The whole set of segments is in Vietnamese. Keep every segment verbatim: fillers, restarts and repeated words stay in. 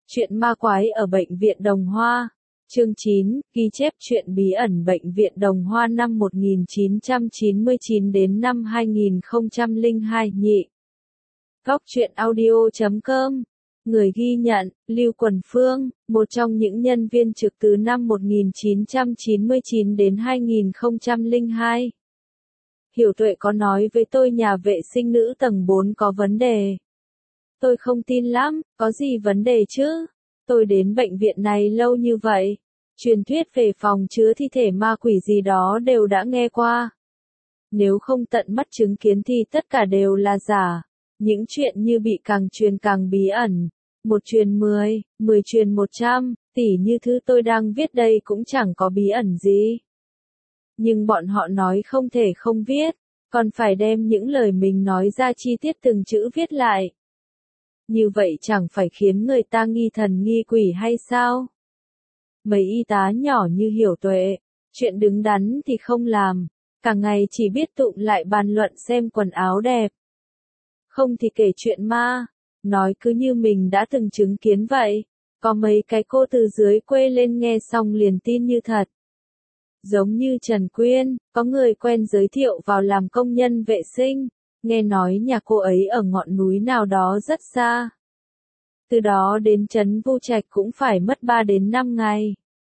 Chuyện ma quái ở Bệnh viện Đồng Hoa. Chương chín, ghi chép chuyện bí ẩn Bệnh viện Đồng Hoa năm một nghìn chín trăm chín mươi chín đến năm hai nghìn không trăm lẻ hai nhị. Góc truyện audio chấm com. Người ghi nhận, Lưu Quần Phương, một trong những nhân viên trực từ năm một nghìn chín trăm chín mươi chín đến hai nghìn không trăm lẻ hai. Hiểu Tuệ có nói với tôi nhà vệ sinh nữ tầng bốn có vấn đề. Tôi không tin lắm, có gì vấn đề chứ? Tôi đến bệnh viện này lâu như vậy. Truyền thuyết về phòng chứa thi thể ma quỷ gì đó đều đã nghe qua. Nếu không tận mắt chứng kiến thì tất cả đều là giả. Những chuyện như bị càng truyền càng bí ẩn. Một truyền mười, mười truyền một trăm, tỉ như thứ tôi đang viết đây cũng chẳng có bí ẩn gì. Nhưng bọn họ nói không thể không viết, còn phải đem những lời mình nói ra chi tiết từng chữ viết lại. Như vậy chẳng phải khiến người ta nghi thần nghi quỷ hay sao? Mấy y tá nhỏ như Hiểu Tuệ, chuyện đứng đắn thì không làm, cả ngày chỉ biết tụm lại bàn luận xem quần áo đẹp. Không thì kể chuyện ma, nói cứ như mình đã từng chứng kiến vậy. Có mấy cái cô từ dưới quê lên nghe xong liền tin như thật. Giống như Trần Quyên, có người quen giới thiệu vào làm công nhân vệ sinh, nghe nói nhà cô ấy ở ngọn núi nào đó rất xa. Từ đó đến trấn Vu Trạch cũng phải mất ba đến năm ngày.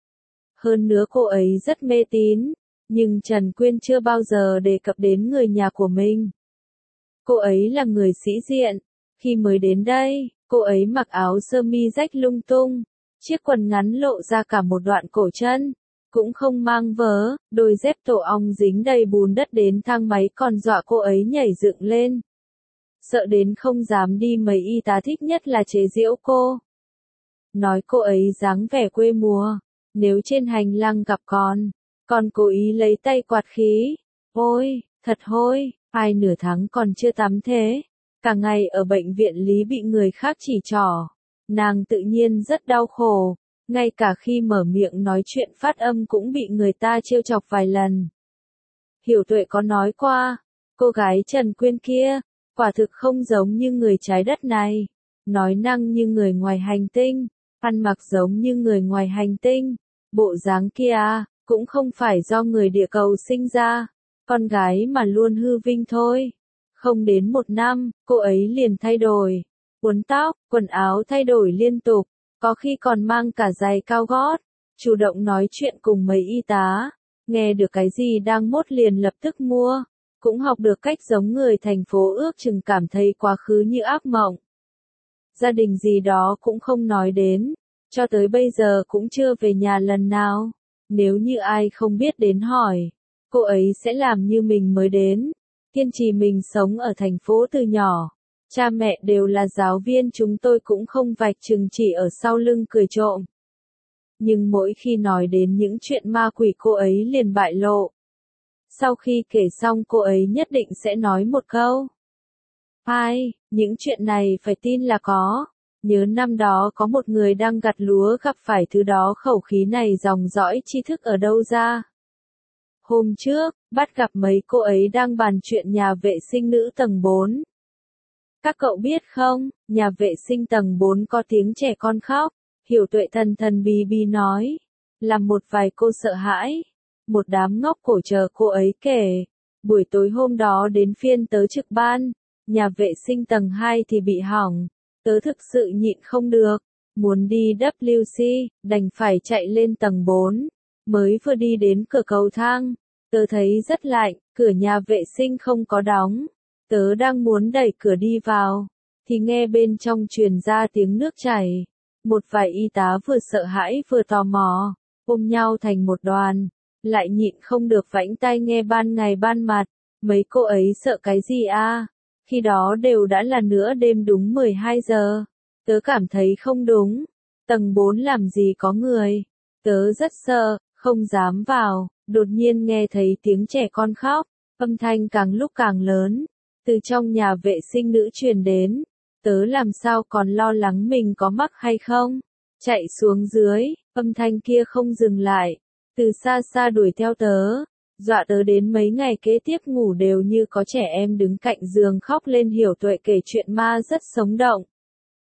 Hơn nữa cô ấy rất mê tín, nhưng Trần Quyên chưa bao giờ đề cập đến người nhà của mình. Cô ấy là người sĩ diện, khi mới đến đây, cô ấy mặc áo sơ mi rách lung tung, chiếc quần ngắn lộ ra cả một đoạn cổ chân, cũng không mang vớ, đôi dép tổ ong dính đầy bùn đất đến thang máy còn dọa cô ấy nhảy dựng lên. Sợ đến không dám đi, mấy y tá thích nhất là chế giễu cô. Nói cô ấy dáng vẻ quê mùa, nếu trên hành lang gặp con, còn cố ý lấy tay quạt khí. Ôi, thật hôi, ai nửa tháng còn chưa tắm thế. Cả ngày ở bệnh viện Lý bị người khác chỉ trỏ. Nàng tự nhiên rất đau khổ, ngay cả khi mở miệng nói chuyện phát âm cũng bị người ta trêu chọc vài lần. Hiểu Tuệ có nói qua, cô gái Trần Quyên kia, quả thực không giống như người trái đất này, nói năng như người ngoài hành tinh, ăn mặc giống như người ngoài hành tinh, bộ dáng kia cũng không phải do người địa cầu sinh ra, con gái mà luôn hư vinh thôi. Không đến một năm, cô ấy liền thay đổi, uốn tóc, quần áo thay đổi liên tục, có khi còn mang cả giày cao gót, chủ động nói chuyện cùng mấy y tá, nghe được cái gì đang mốt liền lập tức mua. Cũng học được cách giống người thành phố, ước chừng cảm thấy quá khứ như ác mộng. Gia đình gì đó cũng không nói đến, cho tới bây giờ cũng chưa về nhà lần nào. Nếu như ai không biết đến hỏi, cô ấy sẽ làm như mình mới đến. Kiên trì mình sống ở thành phố từ nhỏ. Cha mẹ đều là giáo viên, chúng tôi cũng không vạch trừng chỉ ở sau lưng cười trộm. Nhưng mỗi khi nói đến những chuyện ma quỷ cô ấy liền bại lộ. Sau khi kể xong cô ấy nhất định sẽ nói một câu. Ai, những chuyện này phải tin là có. Nhớ năm đó có một người đang gặt lúa gặp phải thứ đó, khẩu khí này dòng dõi tri thức ở đâu ra. Hôm trước, bắt gặp mấy cô ấy đang bàn chuyện nhà vệ sinh nữ tầng bốn. Các cậu biết không, nhà vệ sinh tầng bốn có tiếng trẻ con khóc. Hiểu Tuệ thần thần bí bí nói. Làm một vài cô sợ hãi. Một đám ngốc cổ chờ cô ấy kể. Buổi tối hôm đó đến phiên tớ trực ban, nhà vệ sinh tầng hai thì bị hỏng. Tớ thực sự nhịn không được, muốn đi W C, đành phải chạy lên tầng bốn. Mới vừa đi đến cửa cầu thang, tớ thấy rất lạnh, cửa nhà vệ sinh không có đóng. Tớ đang muốn đẩy cửa đi vào, thì nghe bên trong truyền ra tiếng nước chảy. Một vài y tá vừa sợ hãi vừa tò mò, ôm nhau thành một đoàn. Lại nhịn không được vãnh tai nghe ban ngày ban mặt. Mấy cô ấy sợ cái gì a? Khi đó đều đã là nửa đêm đúng mười hai giờ. Tớ cảm thấy không đúng. Tầng bốn làm gì có người. Tớ rất sợ, không dám vào. Đột nhiên nghe thấy tiếng trẻ con khóc. Âm thanh càng lúc càng lớn. Từ trong nhà vệ sinh nữ truyền đến. Tớ làm sao còn lo lắng mình có mắc hay không. Chạy xuống dưới, âm thanh kia không dừng lại. Từ xa xa đuổi theo tớ, dọa tớ đến mấy ngày kế tiếp ngủ đều như có trẻ em đứng cạnh giường khóc lên. Hiểu Tuệ kể chuyện ma rất sống động.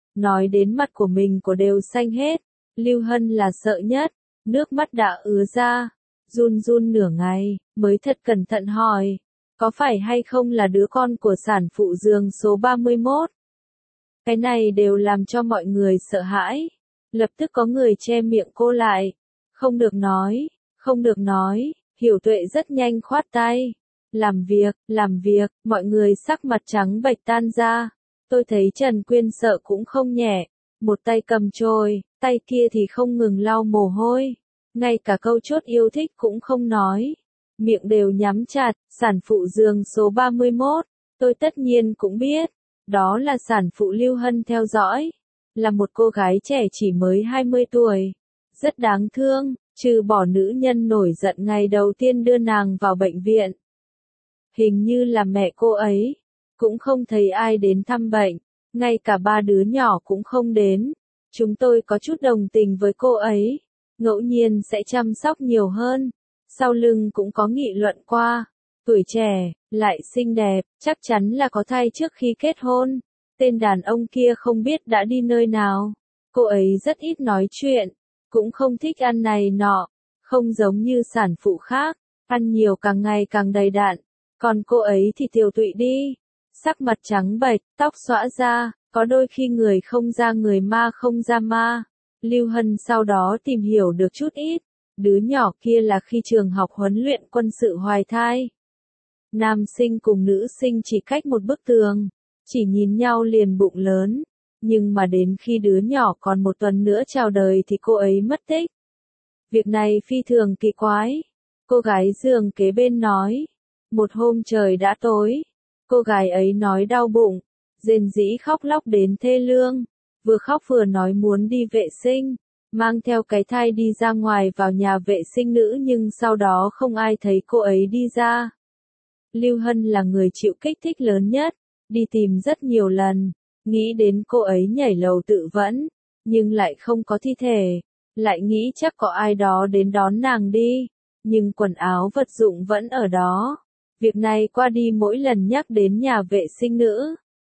nói đến mặt của mình của đều xanh hết. Lưu Hân là sợ nhất, nước mắt đã ứa ra, run run nửa ngày, mới thật cẩn thận hỏi, có phải hay không là đứa con của sản phụ giường số ba mươi mốt? Cái này đều làm cho mọi người sợ hãi, lập tức có người che miệng cô lại, không được nói, không được nói, Hiểu Tuệ rất nhanh khoát tay, làm việc, làm việc, mọi người sắc mặt trắng bệch tan ra, tôi thấy Trần Quyên sợ cũng không nhẹ, một tay cầm chổi, tay kia thì không ngừng lau mồ hôi, ngay cả câu chốt yêu thích cũng không nói, miệng đều nhắm chặt. Sản phụ giường số ba mươi mốt, tôi tất nhiên cũng biết, đó là sản phụ Lưu Hân theo dõi, là một cô gái trẻ chỉ mới hai mươi tuổi, rất đáng thương, trừ bỏ nữ nhân nổi giận ngày đầu tiên đưa nàng vào bệnh viện. Hình như là mẹ cô ấy, cũng không thấy ai đến thăm bệnh, ngay cả ba đứa nhỏ cũng không đến. Chúng tôi có chút đồng tình với cô ấy, ngẫu nhiên sẽ chăm sóc nhiều hơn. Sau lưng cũng có nghị luận qua, tuổi trẻ, lại xinh đẹp, chắc chắn là có thai trước khi kết hôn. Tên đàn ông kia không biết đã đi nơi nào. Cô ấy rất ít nói chuyện, cũng không thích ăn này nọ, không giống như sản phụ khác, ăn nhiều càng ngày càng đầy đặn. Còn cô ấy thì tiều tụy đi, sắc mặt trắng bệch, tóc xõa ra, có đôi khi người không ra người ma không ra ma. Lưu Hân sau đó tìm hiểu được chút ít, đứa nhỏ kia là khi trường học huấn luyện quân sự hoài thai. Nam sinh cùng nữ sinh chỉ cách một bức tường, chỉ nhìn nhau liền bụng lớn, nhưng mà đến khi đứa nhỏ còn một tuần nữa chào đời thì cô ấy mất tích. Việc này phi thường kỳ quái, cô gái giường kế bên nói. Một hôm trời đã tối, cô gái ấy nói đau bụng, rền rĩ khóc lóc đến thê lương, vừa khóc vừa nói muốn đi vệ sinh, mang theo cái thai đi ra ngoài vào nhà vệ sinh nữ nhưng sau đó không ai thấy cô ấy đi ra. Lưu Hân là người chịu kích thích lớn nhất, đi tìm rất nhiều lần, nghĩ đến cô ấy nhảy lầu tự vẫn, nhưng lại không có thi thể, lại nghĩ chắc có ai đó đến đón nàng đi, nhưng quần áo vật dụng vẫn ở đó. Việc này qua đi mỗi lần nhắc đến nhà vệ sinh nữ,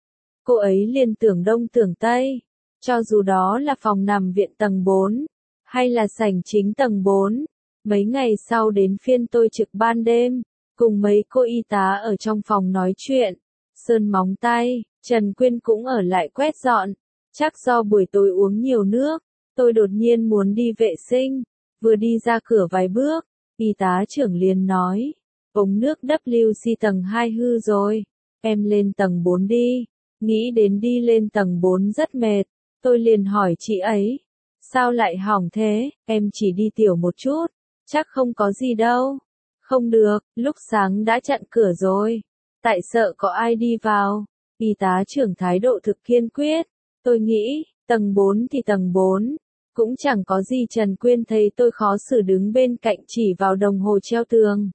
cô ấy liền tưởng đông tưởng tây, cho dù đó là phòng nằm viện tầng bốn, hay là sảnh chính tầng bốn. Mấy ngày sau đến phiên tôi trực ban đêm, cùng mấy cô y tá ở trong phòng nói chuyện, sơn móng tay, Trần Quyên cũng ở lại quét dọn, chắc do buổi tối uống nhiều nước, tôi đột nhiên muốn đi vệ sinh, vừa đi ra cửa vài bước, y tá trưởng liền nói, ống nước W C tầng hai hư rồi, em lên tầng bốn đi, nghĩ đến đi lên tầng bốn rất mệt, tôi liền hỏi chị ấy, sao lại hỏng thế, em chỉ đi tiểu một chút, chắc không có gì đâu. Không được, lúc sáng đã chặn cửa rồi, tại sợ có ai đi vào. Y tá trưởng thái độ thực kiên quyết, tôi nghĩ, tầng bốn thì tầng bốn, cũng chẳng có gì. Trần Quyên thấy tôi khó xử đứng bên cạnh chỉ vào đồng hồ treo tường.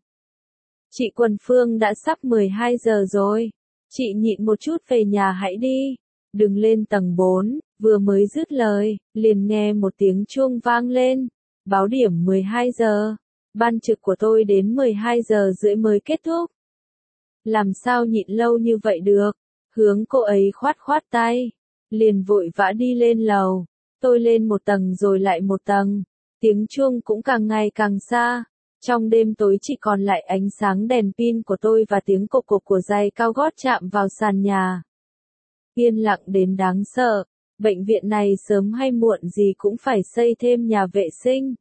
Chị Quần Phương đã sắp mười hai giờ rồi, chị nhịn một chút về nhà hãy đi, đừng lên tầng bốn, vừa mới dứt lời, liền nghe một tiếng chuông vang lên, báo điểm mười hai giờ. Ban trực của tôi đến mười hai giờ rưỡi mới kết thúc. Làm sao nhịn lâu như vậy được? Hướng cô ấy khoát khoát tay, liền vội vã đi lên lầu. Tôi lên một tầng rồi lại một tầng, tiếng chuông cũng càng ngày càng xa. Trong đêm tối chỉ còn lại ánh sáng đèn pin của tôi và tiếng cộc cộc của giày cao gót chạm vào sàn nhà. Yên lặng đến đáng sợ, bệnh viện này sớm hay muộn gì cũng phải xây thêm nhà vệ sinh.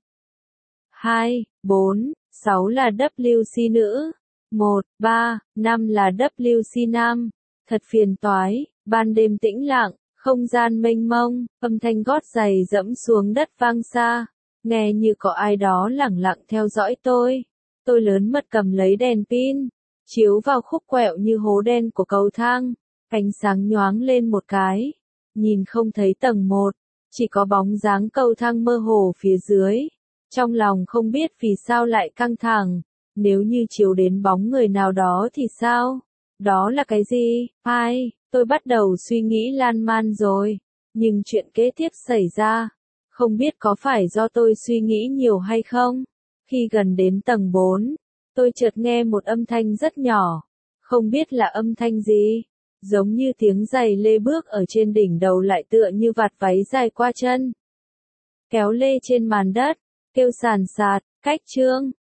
hai, bốn, sáu là W C nữ, một, ba, năm là W C nam. Thật phiền toái, ban đêm tĩnh lặng, không gian mênh mông, âm thanh gót giày dẫm xuống đất vang xa, nghe như có ai đó lẳng lặng theo dõi tôi. Tôi lớn mật cầm lấy đèn pin, chiếu vào khúc quẹo như hố đen của cầu thang, ánh sáng nhoáng lên một cái, nhìn không thấy tầng một, chỉ có bóng dáng cầu thang mơ hồ phía dưới. Trong lòng không biết vì sao lại căng thẳng, nếu như chiếu đến bóng người nào đó thì sao? Đó là cái gì? Ai? Tôi bắt đầu suy nghĩ lan man rồi, nhưng chuyện kế tiếp xảy ra, không biết có phải do tôi suy nghĩ nhiều hay không? Khi gần đến tầng bốn, tôi chợt nghe một âm thanh rất nhỏ, không biết là âm thanh gì, giống như tiếng giày lê bước ở trên đỉnh đầu lại tựa như vạt váy dài qua chân. Kéo lê trên màn đất, kêu sàn sạt, cách chương.